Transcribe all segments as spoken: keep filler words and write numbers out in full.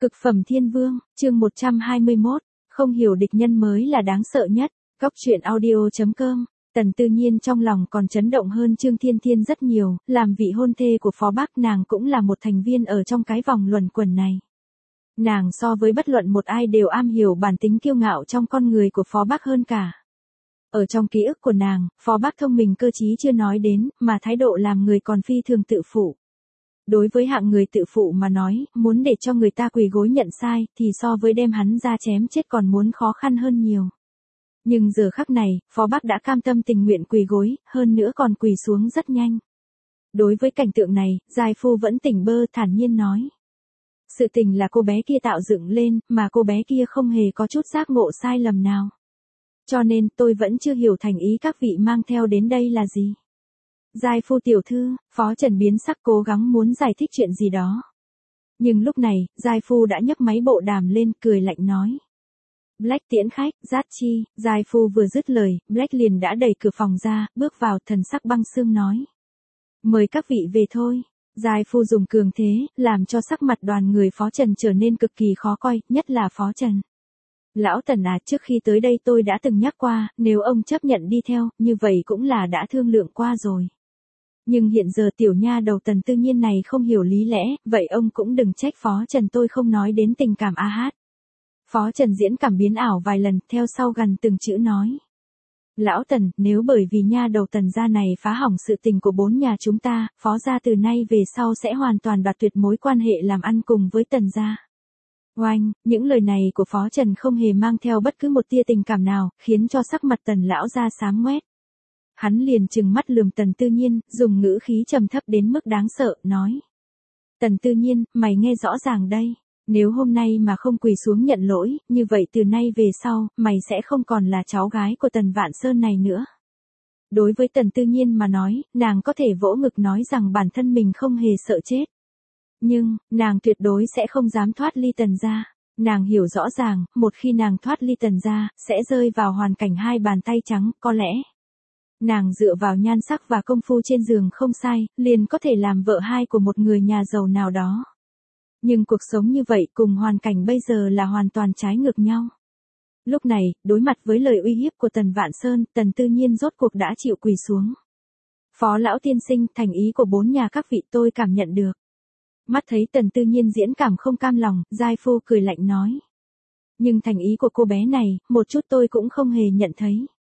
Cực phẩm thiên vương, chương một trăm hai mươi mốt, không hiểu địch nhân mới là đáng sợ nhất. Cóc truyện audio chấm com. Tần Tư Nhiên trong lòng còn chấn động hơn Trương Thiên Thiên rất nhiều, làm vị hôn thê của Phó Bắc nàng cũng là một thành viên ở trong cái vòng luẩn quẩn này. Nàng so với bất luận một ai đều am hiểu bản tính kiêu ngạo trong con người của Phó Bắc hơn cả. Ở trong ký ức của nàng, Phó Bắc thông minh cơ trí chưa nói đến, mà thái độ làm người còn phi thường tự phụ. Đối với hạng người tự phụ mà nói, muốn để cho người ta quỳ gối nhận sai, thì so với đem hắn ra chém chết còn muốn khó khăn hơn nhiều. Nhưng giờ khắc này, Phó Bắc đã cam tâm tình nguyện quỳ gối, hơn nữa còn quỳ xuống rất nhanh. Đối với cảnh tượng này, Giai Phu vẫn tỉnh bơ thản nhiên nói. Sự tình là cô bé kia tạo dựng lên, mà cô bé kia không hề có chút giác ngộ sai lầm nào. Cho nên tôi vẫn chưa hiểu thành ý các vị mang theo đến đây là gì. Giai Phu tiểu thư, Phó Trần biến sắc cố gắng muốn giải thích chuyện gì đó. Nhưng lúc này, Giai Phu đã nhấc máy bộ đàm lên cười lạnh nói. Black tiễn khách, Giác Chi, Giai Phu vừa dứt lời, Black liền đã đẩy cửa phòng ra, bước vào thần sắc băng sương nói. Mời các vị về thôi. Giai Phu dùng cường thế, làm cho sắc mặt đoàn người Phó Trần trở nên cực kỳ khó coi, nhất là Phó Trần. Lão Tần à, trước khi tới đây tôi đã từng nhắc qua, nếu ông chấp nhận đi theo, như vậy cũng là đã thương lượng qua rồi. Nhưng hiện giờ tiểu nha đầu Tần Tư Nhiên này không hiểu lý lẽ, vậy ông cũng đừng trách Phó Trần tôi không nói đến tình cảm a hát. Phó Trần diễn cảm biến ảo vài lần, theo sau gần từng chữ nói. Lão Tần, nếu bởi vì nha đầu Tần gia này phá hỏng sự tình của bốn nhà chúng ta, Phó gia từ nay về sau sẽ hoàn toàn đoạt tuyệt mối quan hệ làm ăn cùng với Tần gia. Oanh, những lời này của Phó Trần không hề mang theo bất cứ một tia tình cảm nào, khiến cho sắc mặt Tần lão gia xám ngoét. Hắn liền trừng mắt lườm Tần Tư Nhiên, dùng ngữ khí trầm thấp đến mức đáng sợ, nói. Tần Tư Nhiên, mày nghe rõ ràng đây. Nếu hôm nay mà không quỳ xuống nhận lỗi, như vậy từ nay về sau, mày sẽ không còn là cháu gái của Tần Vạn Sơn này nữa. Đối với Tần Tư Nhiên mà nói, nàng có thể vỗ ngực nói rằng bản thân mình không hề sợ chết. Nhưng, nàng tuyệt đối sẽ không dám thoát ly Tần gia. Nàng hiểu rõ ràng, một khi nàng thoát ly Tần gia, sẽ rơi vào hoàn cảnh hai bàn tay trắng, có lẽ. Nàng dựa vào nhan sắc và công phu trên giường không sai, liền có thể làm vợ hai của một người nhà giàu nào đó. Nhưng cuộc sống như vậy cùng hoàn cảnh bây giờ là hoàn toàn trái ngược nhau. Lúc này, đối mặt với lời uy hiếp của Tần Vạn Sơn, Tần Tư Nhiên rốt cuộc đã chịu quỳ xuống. Phó lão tiên sinh, thành ý của bốn nhà các vị tôi cảm nhận được. Mắt thấy Tần Tư Nhiên diễn cảm không cam lòng, Giai Phu cười lạnh nói. Nhưng thành ý của cô bé này, một chút tôi cũng không hề nhận thấy.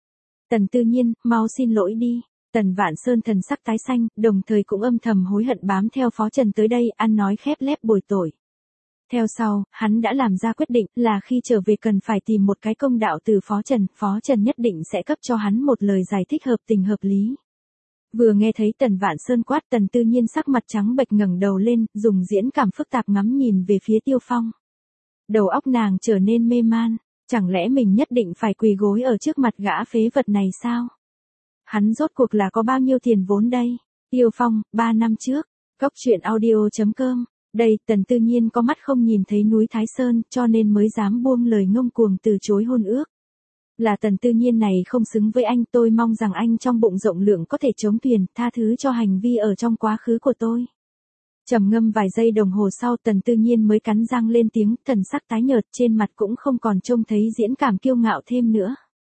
Tần Tư Nhiên, mau xin lỗi đi. Tần Vạn Sơn thần sắc tái xanh, đồng thời cũng âm thầm hối hận bám theo Phó Trần tới đây, ăn nói khép lép bồi tội. Theo sau, hắn đã làm ra quyết định là khi trở về cần phải tìm một cái công đạo từ Phó Trần, Phó Trần nhất định sẽ cấp cho hắn một lời giải thích hợp tình hợp lý. Vừa nghe thấy Tần Vạn Sơn quát, Tần Tư Nhiên sắc mặt trắng bệch ngẩng đầu lên, dùng diễn cảm phức tạp ngắm nhìn về phía Tiêu Phong. Đầu óc nàng trở nên mê man, chẳng lẽ mình nhất định phải quỳ gối ở trước mặt gã phế vật này sao? Hắn rốt cuộc là có bao nhiêu tiền vốn đây? Tiêu Phong, ba năm trước. Cóc truyện audio chấm com. Đây, Tần Tư Nhiên có mắt không nhìn thấy núi Thái Sơn, cho nên mới dám buông lời ngông cuồng từ chối hôn ước. Là Tần Tư Nhiên này không xứng với anh, tôi mong rằng anh trong bụng rộng lượng có thể chống thuyền, tha thứ cho hành vi ở trong quá khứ của tôi. Trầm ngâm vài giây đồng hồ sau, Tần Tư Nhiên mới cắn răng lên tiếng, thần sắc tái nhợt, trên mặt cũng không còn trông thấy diễn cảm kiêu ngạo thêm nữa.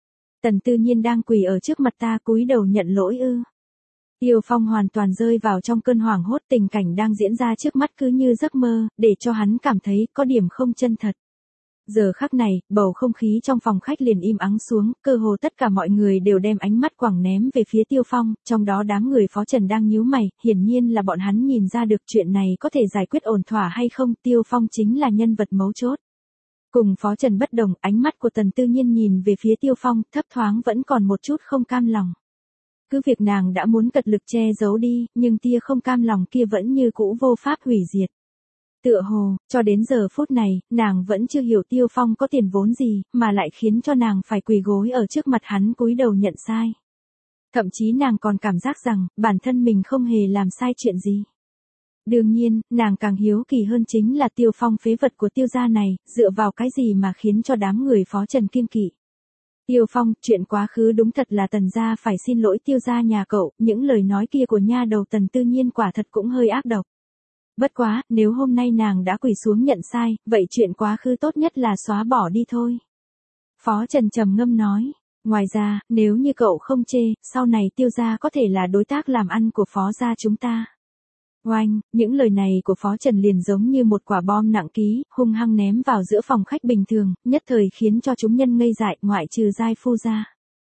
Tần Tư Nhiên đang quỳ ở trước mặt ta cúi đầu nhận lỗi ư? Tiêu Phong hoàn toàn rơi vào trong cơn hoảng hốt, tình cảnh đang diễn ra trước mắt cứ như giấc mơ, để cho hắn cảm thấy có điểm không chân thật. Giờ khắc này, bầu không khí trong phòng khách liền im ắng xuống, cơ hồ tất cả mọi người đều đem ánh mắt quẳng ném về phía Tiêu Phong, trong đó đám người Phó Trần đang nhíu mày, hiển nhiên là bọn hắn nhìn ra được chuyện này có thể giải quyết ổn thỏa hay không, Tiêu Phong chính là nhân vật mấu chốt. Cùng Phó Trần bất đồng, ánh mắt của Tần Tư Nhiên nhìn về phía Tiêu Phong, thấp thoáng vẫn còn một chút không cam lòng. Cứ việc nàng đã muốn cật lực che giấu đi, nhưng tia không cam lòng kia vẫn như cũ vô pháp hủy diệt. Tựa hồ, cho đến giờ phút này, nàng vẫn chưa hiểu Tiêu Phong có tiền vốn gì, mà lại khiến cho nàng phải quỳ gối ở trước mặt hắn cúi đầu nhận sai. Thậm chí nàng còn cảm giác rằng, bản thân mình không hề làm sai chuyện gì. Đương nhiên, nàng càng hiếu kỳ hơn chính là Tiêu Phong phế vật của Tiêu gia này, dựa vào cái gì mà khiến cho đám người Phó Trần kiêng kỵ. Tiêu Phong, chuyện quá khứ đúng thật là Tần gia phải xin lỗi Tiêu gia nhà cậu, những lời nói kia của nha đầu Tần Tư Nhiên quả thật cũng hơi ác độc. Bất quá, nếu hôm nay nàng đã quỳ xuống nhận sai, vậy chuyện quá khứ tốt nhất là xóa bỏ đi thôi. Phó Trần trầm ngâm nói. Ngoài ra, nếu như cậu không chê, sau này Tiêu gia có thể là đối tác làm ăn của Phó gia chúng ta. Oanh, những lời này của Phó Trần liền giống như một quả bom nặng ký, hung hăng ném vào giữa phòng khách bình thường, nhất thời khiến cho chúng nhân ngây dại, ngoại trừ Giai Phu gia.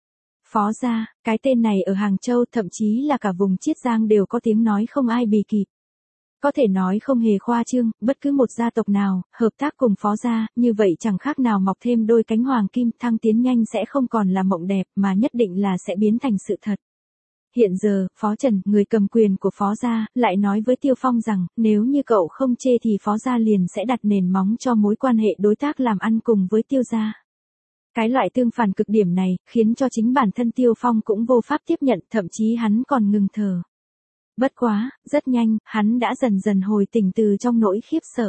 Phó gia, cái tên này ở Hàng Châu thậm chí là cả vùng Chiết Giang đều có tiếng nói không ai bì kịp. Có thể nói không hề khoa trương, bất cứ một gia tộc nào, hợp tác cùng Phó gia, như vậy chẳng khác nào mọc thêm đôi cánh hoàng kim, thăng tiến nhanh sẽ không còn là mộng đẹp mà nhất định là sẽ biến thành sự thật. Hiện giờ, Phó Trần, người cầm quyền của Phó gia, lại nói với Tiêu Phong rằng, nếu như cậu không chê thì Phó gia liền sẽ đặt nền móng cho mối quan hệ đối tác làm ăn cùng với Tiêu gia. Cái loại tương phản cực điểm này, khiến cho chính bản thân Tiêu Phong cũng vô pháp tiếp nhận, thậm chí hắn còn ngừng thở. Bất quá, rất nhanh, hắn đã dần dần hồi tỉnh từ trong nỗi khiếp sợ.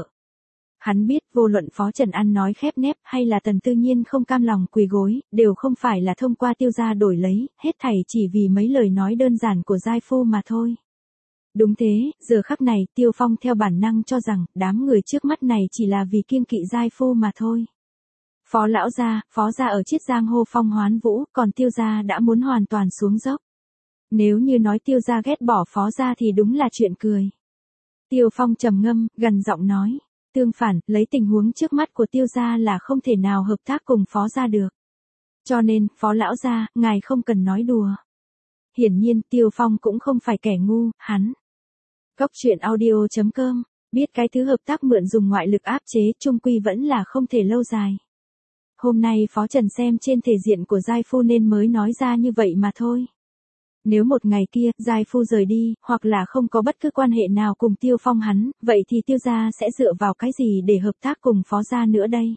Hắn biết vô luận Phó Trần ăn nói khép nép hay là Tần Tư Nhiên không cam lòng quỳ gối, đều không phải là thông qua Tiêu gia đổi lấy, hết thảy chỉ vì mấy lời nói đơn giản của Giai Phu mà thôi. Đúng thế, giờ khắc này Tiêu Phong theo bản năng cho rằng đám người trước mắt này chỉ là vì kiêng kỵ Giai Phu mà thôi. Phó lão gia, Phó gia ở Chiết Giang hô phong hoán vũ, còn Tiêu gia đã muốn hoàn toàn xuống dốc. Nếu như nói Tiêu gia ghét bỏ Phó gia thì đúng là chuyện cười. Tiêu Phong trầm ngâm, gần giọng nói. Tương phản, lấy tình huống trước mắt của Tiêu gia là không thể nào hợp tác cùng Phó gia được. Cho nên, Phó lão gia, ngài không cần nói đùa. Hiển nhiên, Tiêu Phong cũng không phải kẻ ngu, hắn. Cốc truyện audio chấm com, biết cái thứ hợp tác mượn dùng ngoại lực áp chế, chung quy vẫn là không thể lâu dài. Hôm nay Phó Trần xem trên thể diện của Giai Phu nên mới nói ra như vậy mà thôi. Nếu một ngày kia, Giai Phu rời đi, hoặc là không có bất cứ quan hệ nào cùng Tiêu Phong hắn, vậy thì Tiêu gia sẽ dựa vào cái gì để hợp tác cùng Phó gia nữa đây?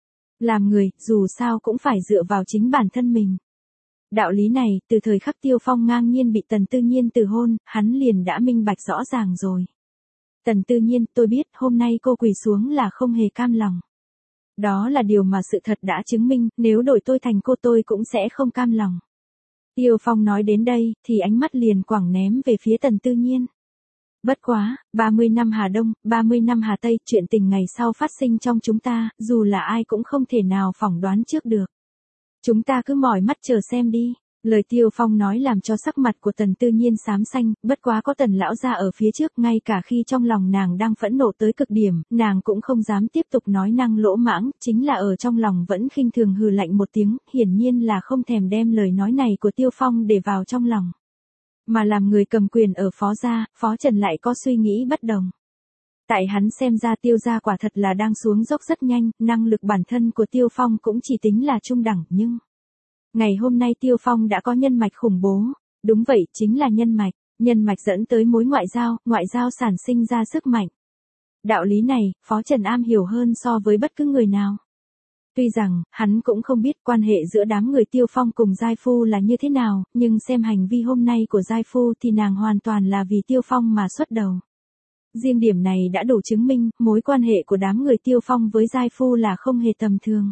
Làm người, dù sao cũng phải dựa vào chính bản thân mình. Đạo lý này, từ thời khắc Tiêu Phong ngang nhiên bị Tần Tư Nhiên từ hôn, hắn liền đã minh bạch rõ ràng rồi. Tần Tư Nhiên, tôi biết, hôm nay cô quỳ xuống là không hề cam lòng. Đó là điều mà sự thật đã chứng minh, nếu đổi tôi thành cô tôi cũng sẽ không cam lòng. Tiêu Phong nói đến đây, thì ánh mắt liền quẳng ném về phía Tần Tư Nhiên. Bất quá, ba mươi năm Hà Đông, ba mươi năm Hà Tây, chuyện tình ngày sau phát sinh trong chúng ta, dù là ai cũng không thể nào phỏng đoán trước được. Chúng ta cứ mỏi mắt chờ xem đi. Lời Tiêu Phong nói làm cho sắc mặt của Tần Tư Nhiên xám xanh, bất quá có Tần lão gia ở phía trước, ngay cả khi trong lòng nàng đang phẫn nộ tới cực điểm, nàng cũng không dám tiếp tục nói năng lỗ mãng, chính là ở trong lòng vẫn khinh thường hừ lạnh một tiếng, hiển nhiên là không thèm đem lời nói này của Tiêu Phong để vào trong lòng. Mà làm người cầm quyền ở Phó gia, Phó Trần lại có suy nghĩ bất đồng. Tại hắn xem ra Tiêu gia quả thật là đang xuống dốc rất nhanh, năng lực bản thân của Tiêu Phong cũng chỉ tính là trung đẳng, nhưng ngày hôm nay Tiêu Phong đã có nhân mạch khủng bố. Đúng vậy, chính là nhân mạch. Nhân mạch dẫn tới mối ngoại giao, ngoại giao sản sinh ra sức mạnh. Đạo lý này, Phó Trần am hiểu hơn so với bất cứ người nào. Tuy rằng, hắn cũng không biết quan hệ giữa đám người Tiêu Phong cùng Giai Phu là như thế nào, nhưng xem hành vi hôm nay của Giai Phu thì nàng hoàn toàn là vì Tiêu Phong mà xuất đầu. Riêng điểm này đã đủ chứng minh, mối quan hệ của đám người Tiêu Phong với Giai Phu là không hề tầm thường.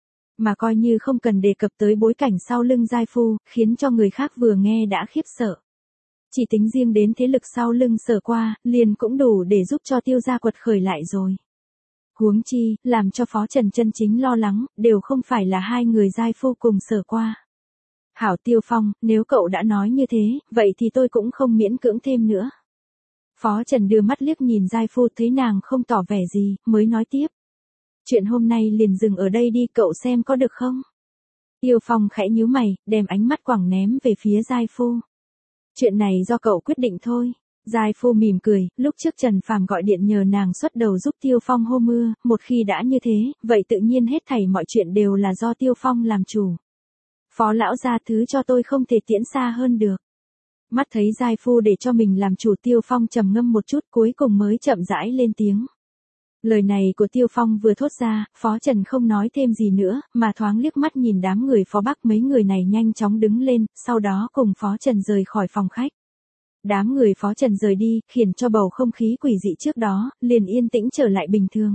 Mà coi như không cần đề cập tới bối cảnh sau lưng Giai Phu, khiến cho người khác vừa nghe đã khiếp sợ. Chỉ tính riêng đến thế lực sau lưng Sở Qua, liền cũng đủ để giúp cho Tiêu gia quật khởi lại rồi. Huống chi, làm cho Phó Trần chân chính lo lắng, đều không phải là hai người Giai Phu cùng Sở Qua. Hảo Tiêu Phong, nếu cậu đã nói như thế, vậy thì tôi cũng không miễn cưỡng thêm nữa. Phó Trần đưa mắt liếc nhìn Giai Phu thấy nàng không tỏ vẻ gì, mới nói tiếp. Chuyện hôm nay liền dừng ở đây đi, cậu xem có được không? Tiêu Phong khẽ nhíu mày, đem ánh mắt quẳng ném về phía Giai Phu. Chuyện này do cậu quyết định thôi. Giai Phu mỉm cười, lúc trước Trần Phàm gọi điện nhờ nàng xuất đầu giúp Tiêu Phong hô mưa, một khi đã như thế, vậy tự nhiên hết thảy mọi chuyện đều là do Tiêu Phong làm chủ. Phó lão gia thứ cho tôi không thể tiễn xa hơn được. Mắt thấy Giai Phu để cho mình làm chủ, Tiêu Phong trầm ngâm một chút, cuối cùng mới chậm rãi lên tiếng. Lời này của Tiêu Phong vừa thốt ra, Phó Trần không nói thêm gì nữa, mà thoáng liếc mắt nhìn đám người Phó Bắc, mấy người này nhanh chóng đứng lên, sau đó cùng Phó Trần rời khỏi phòng khách. Đám người Phó Trần rời đi, khiến cho bầu không khí quỷ dị trước đó, liền yên tĩnh trở lại bình thường.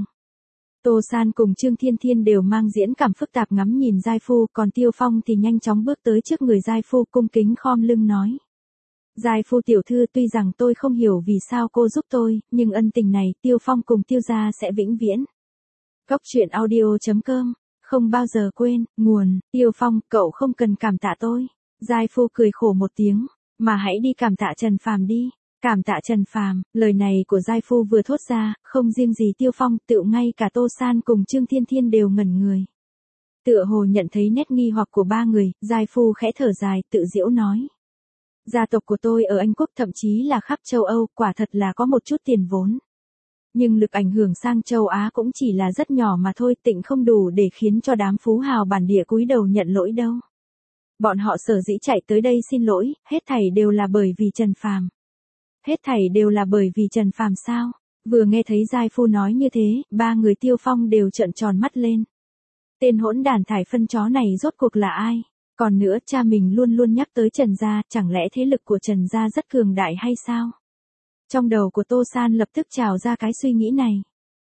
Tô San cùng Trương Thiên Thiên đều mang diễn cảm phức tạp ngắm nhìn Giai Phu, còn Tiêu Phong thì nhanh chóng bước tới trước người Giai Phu cung kính khom lưng nói. Giai phu tiểu thư, tuy rằng tôi không hiểu vì sao cô giúp tôi, nhưng ân tình này Tiêu Phong cùng Tiêu gia sẽ vĩnh viễn. Cốc truyện audio chấm com, không bao giờ quên, nguồn, Tiêu Phong, cậu không cần cảm tạ tôi. Giai phu cười khổ một tiếng, mà hãy đi cảm tạ Trần Phàm đi. Cảm tạ Trần Phàm, lời này của Giai phu vừa thốt ra, không riêng gì Tiêu Phong, tựu ngay cả Tô San cùng Trương Thiên Thiên đều ngẩn người. Tựa hồ nhận thấy nét nghi hoặc của ba người, Giai phu khẽ thở dài, tự giễu nói. Gia tộc của tôi ở Anh Quốc thậm chí là khắp châu Âu, quả thật là có một chút tiền vốn. Nhưng lực ảnh hưởng sang châu Á cũng chỉ là rất nhỏ mà thôi, tịnh không đủ để khiến cho đám phú hào bản địa cúi đầu nhận lỗi đâu. Bọn họ sở dĩ chạy tới đây xin lỗi, hết thảy đều là bởi vì Trần Phàm. Hết thảy đều là bởi vì Trần Phàm sao? Vừa nghe thấy Giai phu nói như thế, ba người Tiêu Phong đều trợn tròn mắt lên. Tên hỗn đản thải phân chó này rốt cuộc là ai? Còn nữa, cha mình luôn luôn nhắc tới Trần gia, chẳng lẽ thế lực của Trần gia rất cường đại hay sao? Trong đầu của Tô San lập tức trào ra cái suy nghĩ này.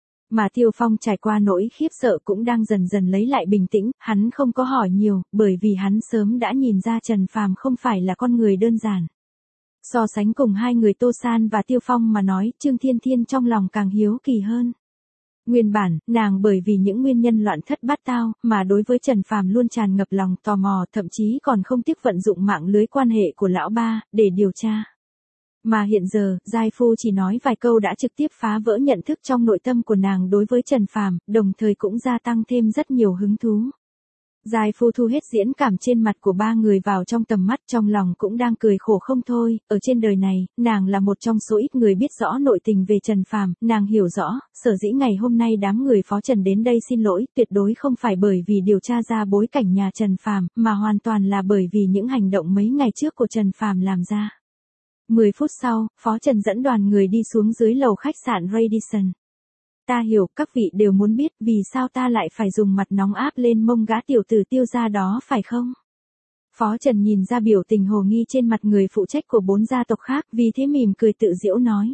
Mà Tiêu Phong trải qua nỗi khiếp sợ cũng đang dần dần lấy lại bình tĩnh, hắn không có hỏi nhiều, bởi vì hắn sớm đã nhìn ra Trần Phàm không phải là con người đơn giản. So sánh cùng hai người Tô San và Tiêu Phong mà nói, Trương Thiên Thiên trong lòng càng hiếu kỳ hơn. Nguyên bản, nàng bởi vì những nguyên nhân loạn thất bát tao, mà đối với Trần Phàm luôn tràn ngập lòng tò mò, thậm chí còn không tiếc vận dụng mạng lưới quan hệ của lão ba, để điều tra. Mà hiện giờ, Giai phu chỉ nói vài câu đã trực tiếp phá vỡ nhận thức trong nội tâm của nàng đối với Trần Phàm, đồng thời cũng gia tăng thêm rất nhiều hứng thú. Giai phu thu hết diễn cảm trên mặt của ba người vào trong tầm mắt, trong lòng cũng đang cười khổ không thôi. Ở trên đời này, nàng là một trong số ít người biết rõ nội tình về Trần Phàm, nàng hiểu rõ, sở dĩ ngày hôm nay đám người phó Trần đến đây xin lỗi, tuyệt đối không phải bởi vì điều tra ra bối cảnh nhà Trần Phàm, mà hoàn toàn là bởi vì những hành động mấy ngày trước của Trần Phàm làm ra. mười phút sau, phó Trần dẫn đoàn người đi xuống dưới lầu khách sạn Radisson. Ta hiểu, các vị đều muốn biết vì sao ta lại phải dùng mặt nóng áp lên mông gã tiểu tử Tiêu gia đó phải không? Phó Trần nhìn ra biểu tình hồ nghi trên mặt người phụ trách của bốn gia tộc khác, vì thế mỉm cười tự giễu nói.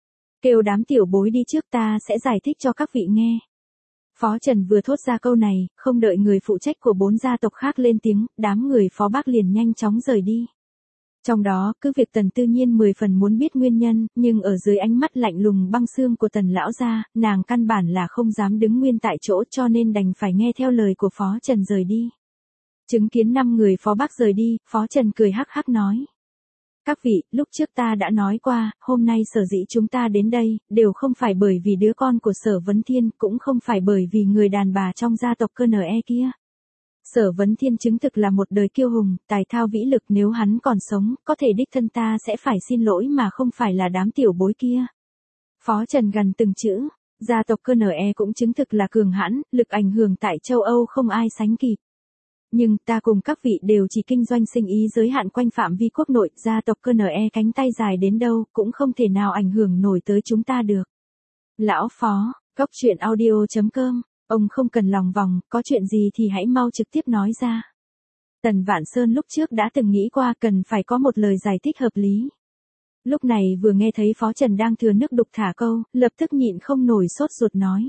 Kêu đám tiểu bối đi trước, ta sẽ giải thích cho các vị nghe. Phó Trần vừa thốt ra câu này, không đợi người phụ trách của bốn gia tộc khác lên tiếng, đám người phó bác liền nhanh chóng rời đi. Trong đó, cứ việc Tần Tư Nhiên mười phần muốn biết nguyên nhân, nhưng ở dưới ánh mắt lạnh lùng băng xương của Tần lão gia, nàng căn bản là không dám đứng nguyên tại chỗ, cho nên đành phải nghe theo lời của Phó Trần rời đi. Chứng kiến năm người phó bác rời đi, Phó Trần cười hắc hắc nói. Các vị, lúc trước ta đã nói qua, hôm nay sở dĩ chúng ta đến đây, đều không phải bởi vì đứa con của Sở Vấn Thiên, cũng không phải bởi vì người đàn bà trong gia tộc cơ nờ e kia. Sở Vấn Thiên chứng thực là một đời kiêu hùng, tài thao vĩ lực, nếu hắn còn sống, có thể đích thân ta sẽ phải xin lỗi mà không phải là đám tiểu bối kia. Phó Trần gần từng chữ, gia tộc cơ nờ e cũng chứng thực là cường hãn, lực ảnh hưởng tại châu Âu không ai sánh kịp. Nhưng ta cùng các vị đều chỉ kinh doanh sinh ý giới hạn quanh phạm vi quốc nội, gia tộc cơ nờ e cánh tay dài đến đâu cũng không thể nào ảnh hưởng nổi tới chúng ta được. Lão Phó, cốc truyện audio chấm com. Ông không cần lòng vòng, có chuyện gì thì hãy mau trực tiếp nói ra. Tần Vạn Sơn lúc trước đã từng nghĩ qua cần phải có một lời giải thích hợp lý. Lúc này vừa nghe thấy Phó Trần đang thừa nước đục thả câu, lập tức nhịn không nổi sốt ruột nói.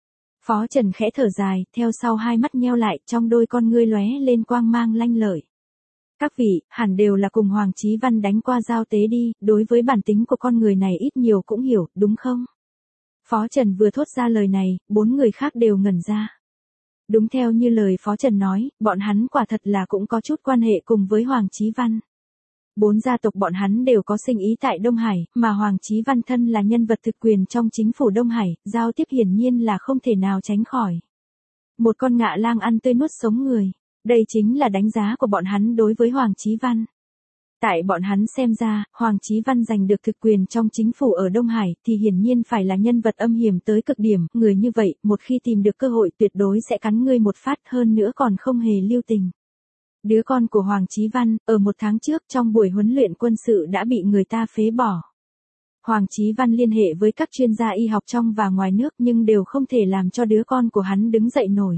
Phó Trần khẽ thở dài, theo sau hai mắt nheo lại, trong đôi con ngươi lóe lên quang mang lanh lợi. Các vị, hẳn đều là cùng Hoàng Chí Văn đánh qua giao tế đi, đối với bản tính của con người này ít nhiều cũng hiểu, đúng không? Phó Trần vừa thốt ra lời này, bốn người khác đều ngẩn ra. Đúng theo như lời Phó Trần nói, bọn hắn quả thật là cũng có chút quan hệ cùng với Hoàng Chí Văn. Bốn gia tộc bọn hắn đều có sinh ý tại Đông Hải, mà Hoàng Chí Văn thân là nhân vật thực quyền trong chính phủ Đông Hải, giao tiếp hiển nhiên là không thể nào tránh khỏi. Một con ngạ lang ăn tươi nuốt sống người, đây chính là đánh giá của bọn hắn đối với Hoàng Chí Văn. Tại bọn hắn xem ra, Hoàng Chí Văn giành được thực quyền trong chính phủ ở Đông Hải thì hiển nhiên phải là nhân vật âm hiểm tới cực điểm, người như vậy, một khi tìm được cơ hội tuyệt đối sẽ cắn ngươi một phát, hơn nữa còn không hề lưu tình. Đứa con của Hoàng Chí Văn, ở một tháng trước trong buổi huấn luyện quân sự đã bị người ta phế bỏ. Hoàng Chí Văn liên hệ với các chuyên gia y học trong và ngoài nước nhưng đều không thể làm cho đứa con của hắn đứng dậy nổi.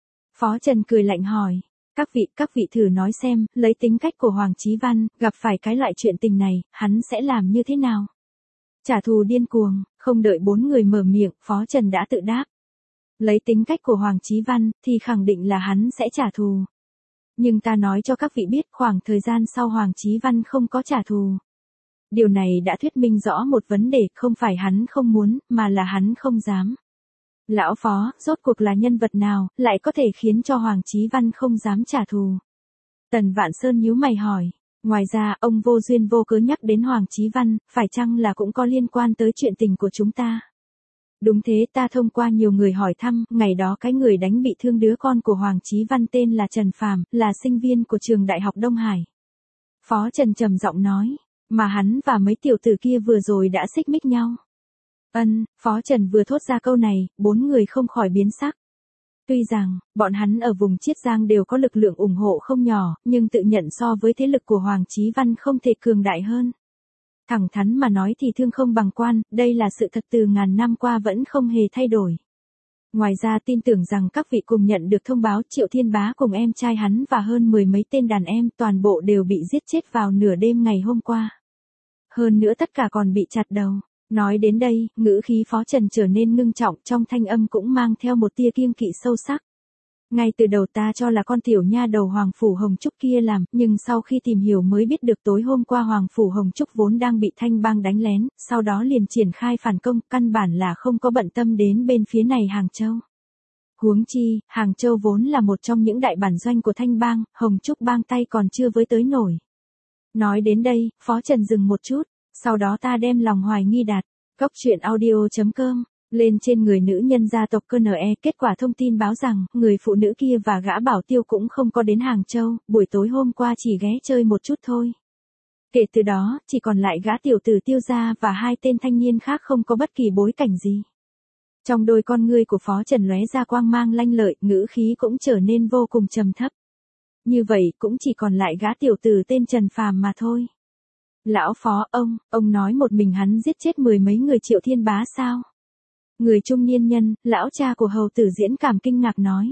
Phó Trần cười lạnh hỏi. Các vị, các vị thử nói xem, lấy tính cách của Hoàng Chí Văn, gặp phải cái loại chuyện tình này, hắn sẽ làm như thế nào? Trả thù điên cuồng, không đợi bốn người mở miệng, Phó Trần đã tự đáp. Lấy tính cách của Hoàng Chí Văn, thì khẳng định là hắn sẽ trả thù. Nhưng ta nói cho các vị biết, khoảng thời gian sau Hoàng Chí Văn không có trả thù. Điều này đã thuyết minh rõ một vấn đề, không phải hắn không muốn, mà là hắn không dám. Lão Phó, rốt cuộc là nhân vật nào, lại có thể khiến cho Hoàng Chí Văn không dám trả thù? Tần Vạn Sơn nhíu mày hỏi. Ngoài ra, ông vô duyên vô cớ nhắc đến Hoàng Chí Văn, phải chăng là cũng có liên quan tới chuyện tình của chúng ta? Đúng thế, ta thông qua nhiều người hỏi thăm, ngày đó cái người đánh bị thương đứa con của Hoàng Chí Văn tên là Trần Phàm, là sinh viên của trường Đại học Đông Hải. Phó Trần trầm giọng nói, mà hắn và mấy tiểu tử kia vừa rồi đã xích mích nhau. Ân, Phó Trần vừa thốt ra câu này, bốn người không khỏi biến sắc. Tuy rằng, bọn hắn ở vùng Chiết Giang đều có lực lượng ủng hộ không nhỏ, nhưng tự nhận so với thế lực của Hoàng Chí Văn không thể cường đại hơn. Thẳng thắn mà nói thì thương không bằng quan, đây là sự thật từ ngàn năm qua vẫn không hề thay đổi. Ngoài ra tin tưởng rằng các vị cùng nhận được thông báo Triệu Thiên Bá cùng em trai hắn và hơn mười mấy tên đàn em toàn bộ đều bị giết chết vào nửa đêm ngày hôm qua. Hơn nữa tất cả còn bị chặt đầu. Nói đến đây, ngữ khí Phó Trần trở nên ngưng trọng, trong thanh âm cũng mang theo một tia kiêng kỵ sâu sắc. Ngay từ đầu ta cho là con tiểu nha đầu Hoàng Phủ Hồng Trúc kia làm, nhưng sau khi tìm hiểu mới biết được tối hôm qua Hoàng Phủ Hồng Trúc vốn đang bị Thanh Bang đánh lén, sau đó liền triển khai phản công, căn bản là không có bận tâm đến bên phía này Hàng Châu. Huống chi, Hàng Châu vốn là một trong những đại bản doanh của Thanh Bang, Hồng Trúc bang tay còn chưa với tới nổi. Nói đến đây, Phó Trần dừng một chút, sau đó ta đem lòng hoài nghi đặt, cốc truyện audio chấm com. Lên trên người nữ nhân gia tộc cơ en e, kết quả thông tin báo rằng, người phụ nữ kia và gã Bảo Tiêu cũng không có đến Hàng Châu, buổi tối hôm qua chỉ ghé chơi một chút thôi. Kể từ đó, chỉ còn lại gã tiểu tử Tiêu gia và hai tên thanh niên khác không có bất kỳ bối cảnh gì. Trong đôi con ngươi của Phó Trần lóe ra quang mang lanh lợi, ngữ khí cũng trở nên vô cùng trầm thấp. Như vậy, cũng chỉ còn lại gã tiểu tử tên Trần Phàm mà thôi. Lão Phó, ông, ông nói một mình hắn giết chết mười mấy người Triệu Thiên Bá sao? Người trung niên nhân, lão cha của hầu tử Diễn Cảm kinh ngạc nói.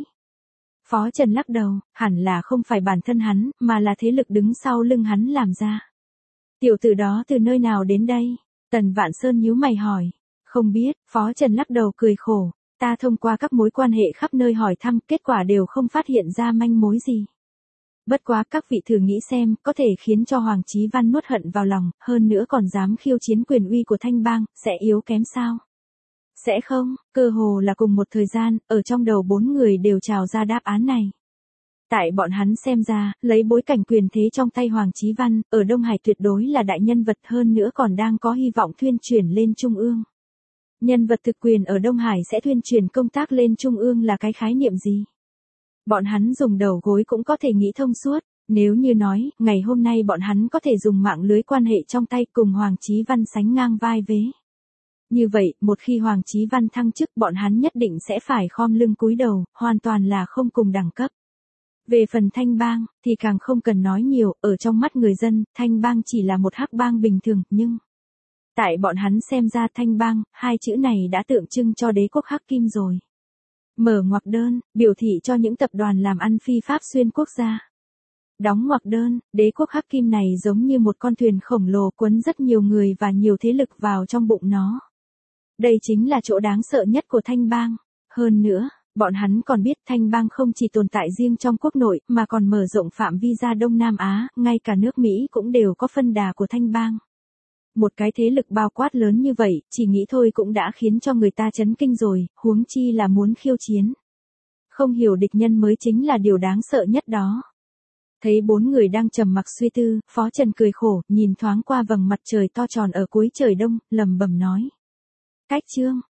Phó Trần lắc đầu, hẳn là không phải bản thân hắn, mà là thế lực đứng sau lưng hắn làm ra. Tiểu tử đó từ nơi nào đến đây? Tần Vạn Sơn nhíu mày hỏi. Không biết, Phó Trần lắc đầu cười khổ. Ta thông qua các mối quan hệ khắp nơi hỏi thăm, kết quả đều không phát hiện ra manh mối gì. Bất quá các vị thử nghĩ xem, có thể khiến cho Hoàng Chí Văn nuốt hận vào lòng, hơn nữa còn dám khiêu chiến quyền uy của Thanh Bang, sẽ yếu kém sao? Sẽ không, cơ hồ là cùng một thời gian, ở trong đầu bốn người đều trào ra đáp án này. Tại bọn hắn xem ra, lấy bối cảnh quyền thế trong tay Hoàng Chí Văn, ở Đông Hải tuyệt đối là đại nhân vật, hơn nữa còn đang có hy vọng thuyên chuyển lên Trung ương. Nhân vật thực quyền ở Đông Hải sẽ thuyên chuyển công tác lên Trung ương là cái khái niệm gì? Bọn hắn dùng đầu gối cũng có thể nghĩ thông suốt, nếu như nói, ngày hôm nay bọn hắn có thể dùng mạng lưới quan hệ trong tay cùng Hoàng Chí Văn sánh ngang vai vế. Như vậy, một khi Hoàng Chí Văn thăng chức, bọn hắn nhất định sẽ phải khom lưng cúi đầu, hoàn toàn là không cùng đẳng cấp. Về phần Thanh Bang, thì càng không cần nói nhiều, ở trong mắt người dân, Thanh Bang chỉ là một hắc bang bình thường, nhưng tại bọn hắn xem ra Thanh Bang, hai chữ này đã tượng trưng cho đế quốc Hắc Kim rồi. Mở ngoặc đơn, biểu thị cho những tập đoàn làm ăn phi pháp xuyên quốc gia. Đóng ngoặc đơn, đế quốc Hắc Kim này giống như một con thuyền khổng lồ cuốn rất nhiều người và nhiều thế lực vào trong bụng nó. Đây chính là chỗ đáng sợ nhất của Thanh Bang. Hơn nữa, bọn hắn còn biết Thanh Bang không chỉ tồn tại riêng trong quốc nội, mà còn mở rộng phạm vi ra Đông Nam Á, ngay cả nước Mỹ cũng đều có phân đà của Thanh Bang. Một cái thế lực bao quát lớn như vậy, chỉ nghĩ thôi cũng đã khiến cho người ta chấn kinh rồi, huống chi là muốn khiêu chiến. Không hiểu địch nhân mới chính là điều đáng sợ nhất đó. Thấy bốn người đang trầm mặc suy tư, Phó Trần cười khổ, nhìn thoáng qua vầng mặt trời to tròn ở cuối trời đông, lẩm bẩm nói. Cách chương,